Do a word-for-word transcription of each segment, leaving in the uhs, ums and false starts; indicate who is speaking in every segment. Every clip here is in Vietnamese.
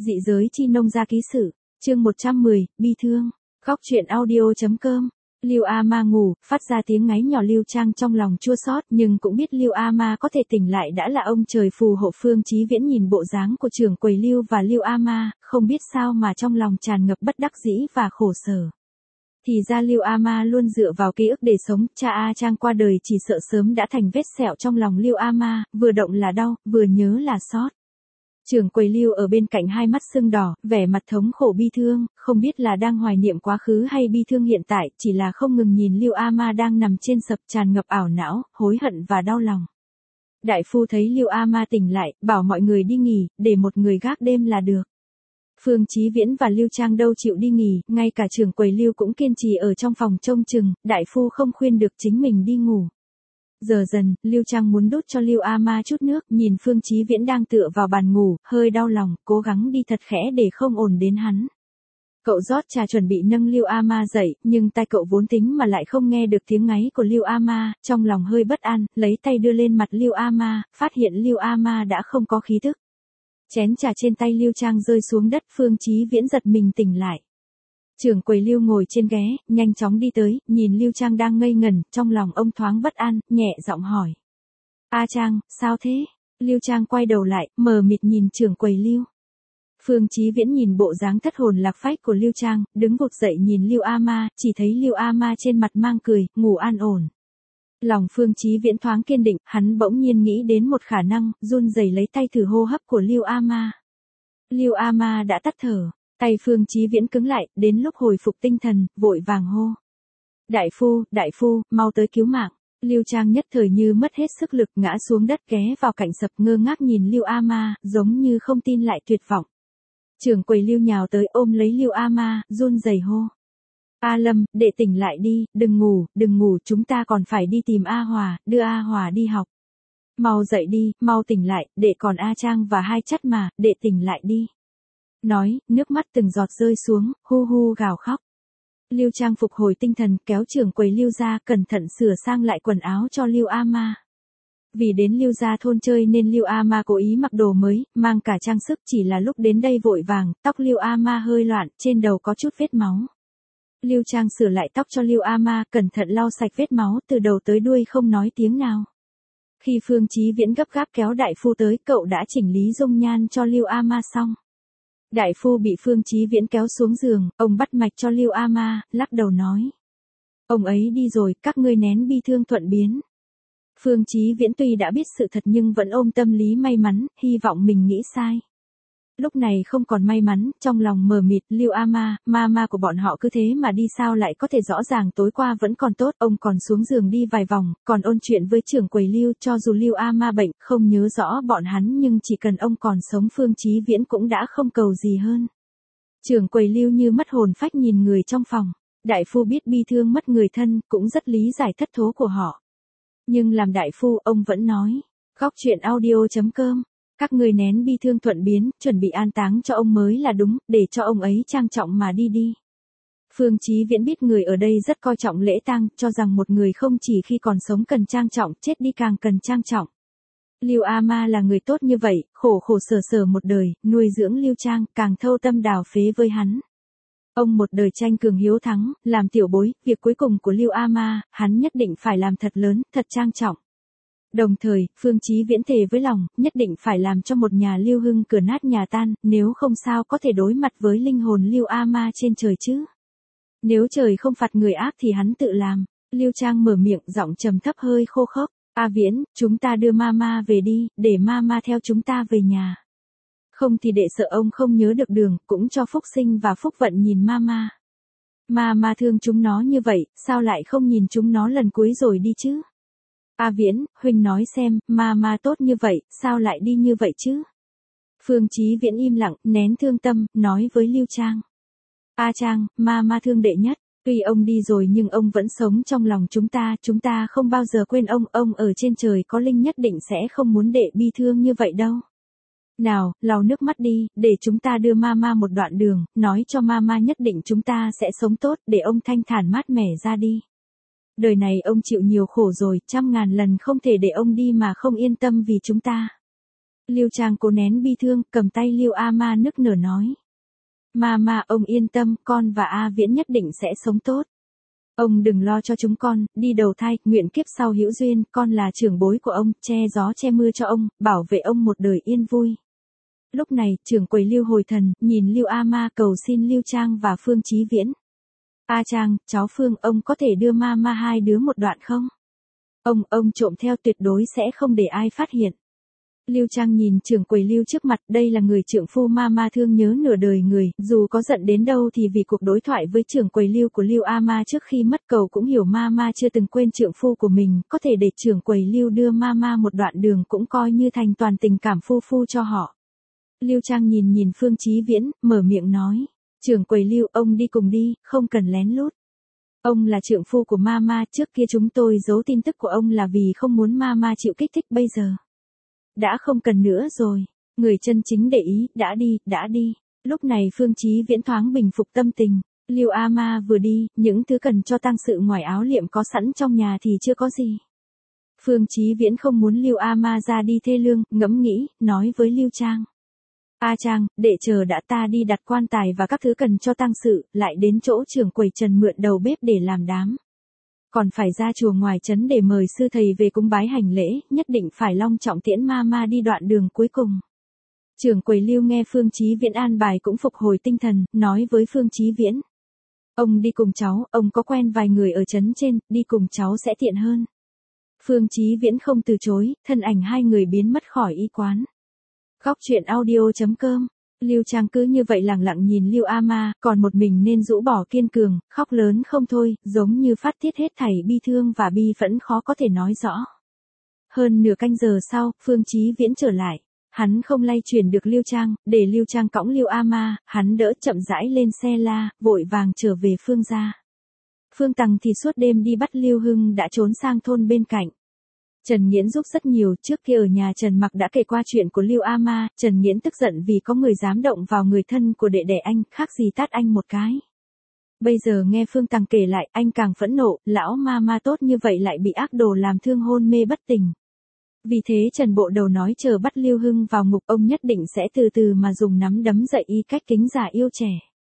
Speaker 1: Dị giới chi nông gia ký sự, chương một trăm mười, bi thương. Góc truyện audio.com. Lưu A Ma ngủ, phát ra tiếng ngáy nhỏ. Lưu Trang trong lòng chua xót, nhưng cũng biết Lưu A Ma có thể tỉnh lại đã là ông trời phù hộ. Phương Chí Viễn nhìn bộ dáng của trưởng quầy Lưu và Lưu A Ma, không biết sao mà trong lòng tràn ngập bất đắc dĩ và khổ sở. Thì ra Lưu A Ma luôn dựa vào ký ức để sống, cha A Trang qua đời chỉ sợ sớm đã thành vết sẹo trong lòng Lưu A Ma, vừa động là đau, vừa nhớ là xót. Trưởng quầy Lưu ở bên cạnh hai mắt sưng đỏ, vẻ mặt thống khổ bi thương, không biết là đang hoài niệm quá khứ hay bi thương hiện tại, chỉ là không ngừng nhìn Lưu A Ma đang nằm trên sập tràn ngập ảo não, hối hận và đau lòng. Đại phu thấy Lưu A Ma tỉnh lại, bảo mọi người đi nghỉ, để một người gác đêm là được. Phương Chí Viễn và Lưu Trang đâu chịu đi nghỉ, ngay cả trưởng quầy Lưu cũng kiên trì ở trong phòng trông chừng, đại phu không khuyên được chính mình đi ngủ. Giờ dần, Lưu Trang muốn đút cho Lưu A Ma chút nước, nhìn Phương Chí Viễn đang tựa vào bàn ngủ, hơi đau lòng, cố gắng đi thật khẽ để không ồn đến hắn. Cậu rót trà chuẩn bị nâng Lưu A Ma dậy, nhưng tai cậu vốn tính mà lại không nghe được tiếng ngáy của Lưu A Ma, trong lòng hơi bất an, lấy tay đưa lên mặt Lưu A Ma, phát hiện Lưu A Ma đã không có khí tức. Chén trà trên tay Lưu Trang rơi xuống đất, Phương Chí Viễn giật mình tỉnh lại. Trưởng quầy Lưu ngồi trên ghế, nhanh chóng đi tới, nhìn Lưu Trang đang ngây ngẩn, trong lòng ông thoáng bất an, nhẹ giọng hỏi. A Trang, sao thế? Lưu Trang quay đầu lại, mờ mịt nhìn trưởng quầy Lưu. Phương Chí Viễn nhìn bộ dáng thất hồn lạc phách của Lưu Trang, đứng vụt dậy nhìn Lưu A Ma, chỉ thấy Lưu A Ma trên mặt mang cười, ngủ an ổn. Lòng Phương Chí Viễn thoáng kiên định, hắn bỗng nhiên nghĩ đến một khả năng, run rẩy lấy tay thử hô hấp của Lưu A Ma. Lưu A Ma đã tắt thở. Tay Phương Chí Viễn cứng lại, đến lúc hồi phục tinh thần, vội vàng hô. Đại phu, đại phu, mau tới cứu mạng. Lưu Trang nhất thời như mất hết sức lực, ngã xuống đất ghé vào cạnh sập, ngơ ngác nhìn Lưu A Ma, giống như không tin lại tuyệt vọng. Trưởng quầy Lưu nhào tới ôm lấy Lưu A Ma, run rẩy hô. A Lâm, đệ tỉnh lại đi, đừng ngủ, đừng ngủ, chúng ta còn phải đi tìm A Hòa, đưa A Hòa đi học. Mau dậy đi, mau tỉnh lại, đệ còn A Trang và hai chắt mà, đệ tỉnh lại đi. Nói, nước mắt từng giọt rơi xuống, hu hu gào khóc. Lưu Trang phục hồi tinh thần, kéo trưởng quầy Lưu ra, cẩn thận sửa sang lại quần áo cho Lưu A Ma. Vì đến Lưu gia thôn chơi nên Lưu A Ma cố ý mặc đồ mới, mang cả trang sức, chỉ là lúc đến đây vội vàng, tóc Lưu A Ma hơi loạn, trên đầu có chút vết máu. Lưu Trang sửa lại tóc cho Lưu A Ma, cẩn thận lau sạch vết máu, từ đầu tới đuôi không nói tiếng nào. Khi Phương Chí Viễn gấp gáp kéo đại phu tới, cậu đã chỉnh lý dung nhan cho Lưu A Ma xong. Đại phu bị Phương Chí Viễn kéo xuống giường, ông bắt mạch cho Lưu A Ma, lắc đầu nói. Ông ấy đi rồi, các ngươi nén bi thương thuận biến. Phương Chí Viễn tuy đã biết sự thật nhưng vẫn ôm tâm lý may mắn, hy vọng mình nghĩ sai. Lúc này không còn may mắn, trong lòng mờ mịt, Lưu A Ma, ma ma của bọn họ cứ thế mà đi sao lại có thể rõ ràng tối qua vẫn còn tốt, ông còn xuống giường đi vài vòng, còn ôn chuyện với trưởng quầy Lưu, cho dù Lưu A Ma bệnh, không nhớ rõ bọn hắn nhưng chỉ cần ông còn sống Phương Chí Viễn cũng đã không cầu gì hơn. Trưởng quầy Lưu như mất hồn phách nhìn người trong phòng, đại phu biết bi thương mất người thân, cũng rất lý giải thất thố của họ. Nhưng làm đại phu, ông vẫn nói, góc truyện audio.com. Các người nén bi thương thuận biến, chuẩn bị an táng cho ông mới là đúng, để cho ông ấy trang trọng mà đi đi. Phương Chí Viễn biết người ở đây rất coi trọng lễ tang, cho rằng một người không chỉ khi còn sống cần trang trọng, chết đi càng cần trang trọng. Lưu A Ma là người tốt như vậy, khổ khổ sở sở một đời, nuôi dưỡng Lưu Trang, càng thâu tâm đào phế với hắn. Ông một đời tranh cường hiếu thắng, làm tiểu bối, việc cuối cùng của Lưu A Ma, hắn nhất định phải làm thật lớn, thật trang trọng. Đồng thời, Phương Chí Viễn thề với lòng, nhất định phải làm cho một nhà Lưu hưng cửa nát nhà tan, nếu không sao có thể đối mặt với linh hồn Lưu A Ma trên trời chứ. Nếu trời không phạt người ác thì hắn tự làm. Lưu Trang mở miệng, giọng trầm thấp hơi khô khốc. A Viễn, chúng ta đưa Mama về đi, để Mama theo chúng ta về nhà. Không thì đệ sợ ông không nhớ được đường, cũng cho Phúc Sinh và Phúc Vận nhìn Mama. Mama thương chúng nó như vậy, sao lại không nhìn chúng nó lần cuối rồi đi chứ? A Viễn, huynh nói xem, Mama tốt như vậy, sao lại đi như vậy chứ? Phương Chí Viễn im lặng, nén thương tâm, nói với Lưu Trang. A Trang, Mama thương đệ nhất, tuy ông đi rồi nhưng ông vẫn sống trong lòng chúng ta, chúng ta không bao giờ quên ông, ông ở trên trời có linh nhất định sẽ không muốn đệ bi thương như vậy đâu. Nào, lau nước mắt đi, để chúng ta đưa Mama một đoạn đường, nói cho Mama nhất định chúng ta sẽ sống tốt, để ông thanh thản mát mẻ ra đi. Đời này ông chịu nhiều khổ rồi, trăm ngàn lần không thể để ông đi mà không yên tâm vì chúng ta. Lưu Trang cố nén bi thương, cầm tay Lưu A Ma nức nở nói. Mama, ông yên tâm, con và A Viễn nhất định sẽ sống tốt. Ông đừng lo cho chúng con, đi đầu thai, nguyện kiếp sau hữu duyên, con là trưởng bối của ông, che gió che mưa cho ông, bảo vệ ông một đời yên vui. Lúc này, trưởng quầy Lưu hồi thần, nhìn Lưu A Ma cầu xin Lưu Trang và Phương Chí Viễn. A Trang, cháu Phương, ông có thể đưa Mama hai đứa một đoạn không? Ông, ông trộm theo tuyệt đối sẽ không để ai phát hiện. Lưu Trang nhìn trưởng quầy Lưu trước mặt, đây là người trượng phu Mama thương nhớ nửa đời người, dù có giận đến đâu thì vì cuộc đối thoại với trưởng quầy Lưu của Lưu A Ma trước khi mất cầu cũng hiểu Mama chưa từng quên trượng phu của mình, có thể để trưởng quầy Lưu đưa Mama một đoạn đường cũng coi như thành toàn tình cảm phu phu cho họ. Lưu Trang nhìn nhìn Phương Chí Viễn, mở miệng nói, trưởng quầy Lưu, ông đi cùng đi, không cần lén lút. Ông là trượng phu của Mama, trước kia chúng tôi giấu tin tức của ông là vì không muốn Mama chịu kích thích bây giờ. Đã không cần nữa rồi, người chân chính để ý, đã đi, đã đi. Lúc này Phương Chí Viễn thoáng bình phục tâm tình, Lưu A Ma vừa đi, những thứ cần cho tang sự ngoài áo liệm có sẵn trong nhà thì chưa có gì. Phương Chí Viễn không muốn Lưu A Ma ra đi thê lương, ngẫm nghĩ, nói với Lưu Trang. A Trang, để chờ đã, ta đi đặt quan tài và các thứ cần cho tang sự, lại đến chỗ trưởng quầy Trần mượn đầu bếp để làm đám. Còn phải ra chùa ngoài trấn để mời sư thầy về cúng bái hành lễ, nhất định phải long trọng tiễn Mama đi đoạn đường cuối cùng. Trưởng quầy Lưu nghe Phương Chí Viễn an bài cũng phục hồi tinh thần, nói với Phương Chí Viễn. Ông đi cùng cháu, ông có quen vài người ở trấn trên, đi cùng cháu sẽ tiện hơn. Phương Chí Viễn không từ chối, thân ảnh hai người biến mất khỏi y quán. Góc truyện audio chấm com. Lưu Trang cứ như vậy lặng lặng nhìn Lưu A Ma, còn một mình nên rũ bỏ kiên cường, khóc lớn không thôi, giống như phát tiết hết thảy bi thương và bi phẫn khó có thể nói rõ. Hơn nửa canh giờ sau, Phương Chí Viễn trở lại. Hắn không lay chuyển được Lưu Trang, để Lưu Trang cõng Lưu A Ma, hắn đỡ chậm rãi lên xe la, vội vàng trở về Phương gia. Phương Tằng thì suốt đêm đi bắt Lưu Hưng đã trốn sang thôn bên cạnh. Trần Nghiễn giúp rất nhiều, trước kia ở nhà Trần Mặc đã kể qua chuyện của Lưu A Ma, Trần Nghiễn tức giận vì có người dám động vào người thân của đệ đệ anh, khác gì tát anh một cái. Bây giờ nghe Phương Tằng kể lại, anh càng phẫn nộ, lão ma ma tốt như vậy lại bị ác đồ làm thương hôn mê bất tỉnh. Vì thế Trần Bộ Đầu nói chờ bắt Lưu Hưng vào ngục ông nhất định sẽ từ từ mà dùng nắm đấm dạy y cách kính già yêu trẻ.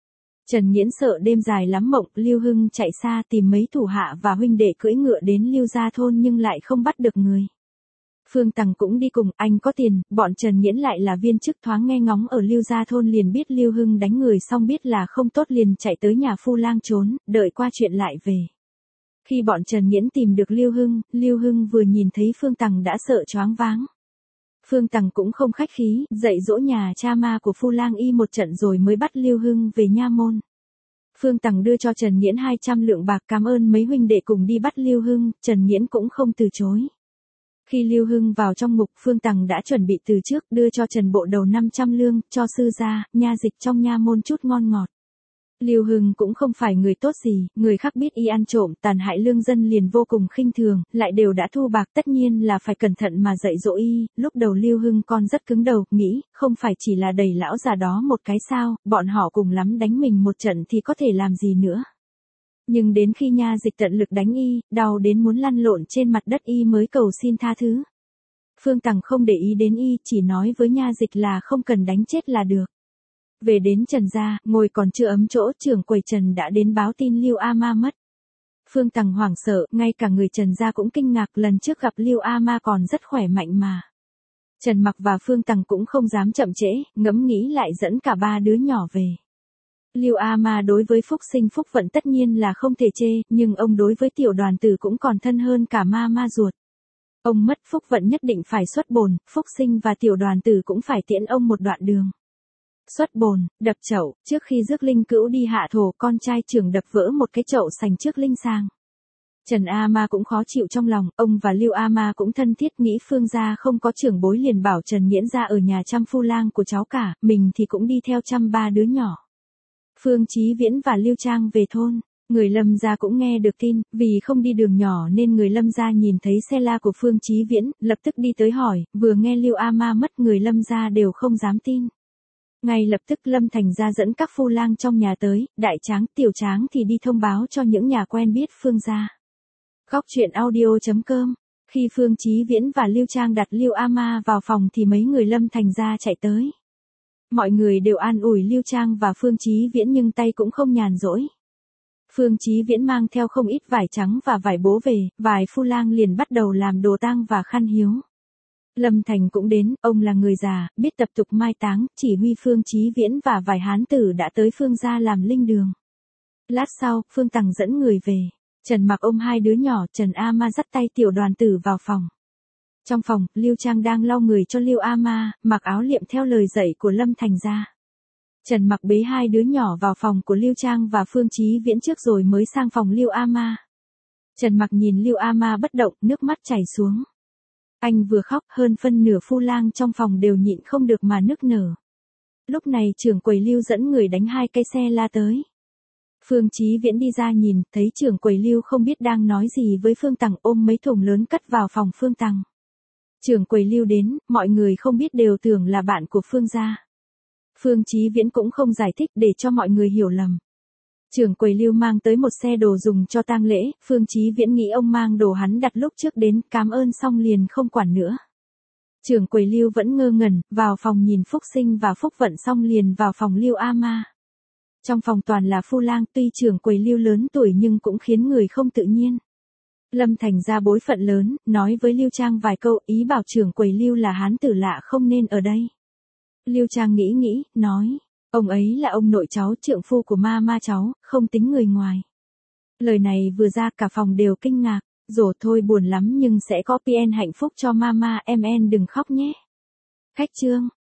Speaker 1: Trần Nghiễn sợ đêm dài lắm mộng, Lưu Hưng chạy xa tìm mấy thủ hạ và huynh đệ cưỡi ngựa đến Lưu gia thôn nhưng lại không bắt được người. Phương Tằng cũng đi cùng, anh có tiền, bọn Trần Nghiễn lại là viên chức thoáng nghe ngóng ở Lưu gia thôn liền biết Lưu Hưng đánh người xong biết là không tốt liền chạy tới nhà Phu Lang trốn, đợi qua chuyện lại về. Khi bọn Trần Nghiễn tìm được Lưu Hưng, Lưu Hưng vừa nhìn thấy Phương Tằng đã sợ choáng váng. Phương Tằng cũng không khách khí, dạy dỗ nhà cha ma của Phu Lang y một trận rồi mới bắt Lưu Hưng về nha môn. Phương Tằng đưa cho Trần Nghiễn hai trăm lượng bạc cảm ơn mấy huynh đệ cùng đi bắt Lưu Hưng, Trần Nghiễn cũng không từ chối. Khi Lưu Hưng vào trong ngục, Phương Tằng đã chuẩn bị từ trước đưa cho Trần Bộ Đầu năm trăm lương, cho sư gia, nha dịch trong nha môn chút ngon ngọt. Lưu Hưng cũng không phải người tốt gì, người khác biết y ăn trộm, tàn hại lương dân liền vô cùng khinh thường, lại đều đã thu bạc tất nhiên là phải cẩn thận mà dạy dỗ y, lúc đầu Lưu Hưng con rất cứng đầu, nghĩ, không phải chỉ là đẩy lão già đó một cái sao, bọn họ cùng lắm đánh mình một trận thì có thể làm gì nữa. Nhưng đến khi nha dịch tận lực đánh y, đau đến muốn lăn lộn trên mặt đất y mới cầu xin tha thứ. Phương Tằng không để ý đến y, chỉ nói với nha dịch là không cần đánh chết là được. Về đến Trần gia, ngồi còn chưa ấm chỗ, trưởng quầy Trần đã đến báo tin Lưu A Ma mất. Phương Tằng hoảng sợ, ngay cả người Trần gia cũng kinh ngạc, lần trước gặp Lưu A Ma còn rất khỏe mạnh mà. Trần Mặc và Phương Tằng cũng không dám chậm trễ, ngẫm nghĩ lại dẫn cả ba đứa nhỏ về. Lưu A Ma đối với Phúc Sinh Phúc Vận tất nhiên là không thể chê, nhưng ông đối với Tiểu Đoàn Tử cũng còn thân hơn cả ma ma ruột. Ông mất Phúc Vận nhất định phải xuất bồn, Phúc Sinh và Tiểu Đoàn Tử cũng phải tiễn ông một đoạn đường. Xuất bồn, đập chậu, trước khi rước linh cữu đi hạ thổ, con trai trưởng đập vỡ một cái chậu sành trước linh sang. Trần A Ma cũng khó chịu trong lòng, ông và Lưu A Ma cũng thân thiết, nghĩ Phương gia không có trưởng bối liền bảo Trần Nghiễn ra ở nhà chăm Phu Lang của cháu cả, mình thì cũng đi theo chăm ba đứa nhỏ. Phương Chí Viễn và Lưu Trang về thôn, người Lâm gia cũng nghe được tin, vì không đi đường nhỏ nên người Lâm gia nhìn thấy xe la của Phương Chí Viễn, lập tức đi tới hỏi, vừa nghe Lưu A Ma mất người Lâm gia đều không dám tin. Ngay lập tức Lâm Thành gia dẫn các Phu Lang trong nhà tới, đại tráng, tiểu tráng thì đi thông báo cho những nhà quen biết Phương gia. Góc truyện audio chấm com Khi Phương Chí Viễn và Lưu Trang đặt Lưu A Ma vào phòng thì mấy người Lâm Thành gia chạy tới. Mọi người đều an ủi Lưu Trang và Phương Chí Viễn nhưng tay cũng không nhàn rỗi. Phương Chí Viễn mang theo không ít vải trắng và vải bố về, vài phu lang liền bắt đầu làm đồ tang và khăn hiếu. Lâm Thành cũng đến, ông là người già, biết tập tục mai táng, chỉ huy Phương Chí Viễn và vài hán tử đã tới Phương gia làm linh đường. Lát sau, Phương Tằng dẫn người về. Trần Mặc ôm hai đứa nhỏ, Trần A Ma dắt tay tiểu đoàn tử vào phòng. Trong phòng, Lưu Trang đang lau người cho Lưu A Ma, mặc áo liệm theo lời dạy của Lâm Thành gia. Trần Mặc bế hai đứa nhỏ vào phòng của Lưu Trang và Phương Chí Viễn trước rồi mới sang phòng Lưu A Ma. Trần Mặc nhìn Lưu A Ma bất động, nước mắt chảy xuống. Anh vừa khóc, hơn phân nửa phu lang trong phòng đều nhịn không được mà nức nở. Lúc này trưởng quầy Lưu dẫn người đánh hai cây xe la tới. Phương Chí Viễn đi ra nhìn, thấy trưởng quầy Lưu không biết đang nói gì với Phương Tằng, ôm mấy thùng lớn cất vào phòng Phương Tằng. Trưởng quầy Lưu đến, mọi người không biết đều tưởng là bạn của Phương gia. Phương Chí Viễn cũng không giải thích để cho mọi người hiểu lầm. Trưởng quầy Lưu mang tới một xe đồ dùng cho tang lễ, Phương Chí Viễn nghĩ ông mang đồ hắn đặt lúc trước đến, cảm ơn xong liền không quản nữa. Trưởng quầy Lưu vẫn ngơ ngẩn, vào phòng nhìn Phúc Sinh và Phúc Vận xong liền vào phòng Lưu A Ma. Trong phòng toàn là phu lang, tuy trưởng quầy Lưu lớn tuổi nhưng cũng khiến người không tự nhiên. Lâm Thành ra bối phận lớn, nói với Lưu Trang vài câu, ý bảo trưởng quầy Lưu là hán tử lạ không nên ở đây. Lưu Trang nghĩ nghĩ, nói, ông ấy là ông nội cháu, trượng phu của ma ma cháu, không tính người ngoài. Lời này vừa ra cả phòng đều kinh ngạc, rổ thôi buồn lắm nhưng sẽ có pê en hạnh phúc cho mama, em en đừng khóc nhé. Khách trương.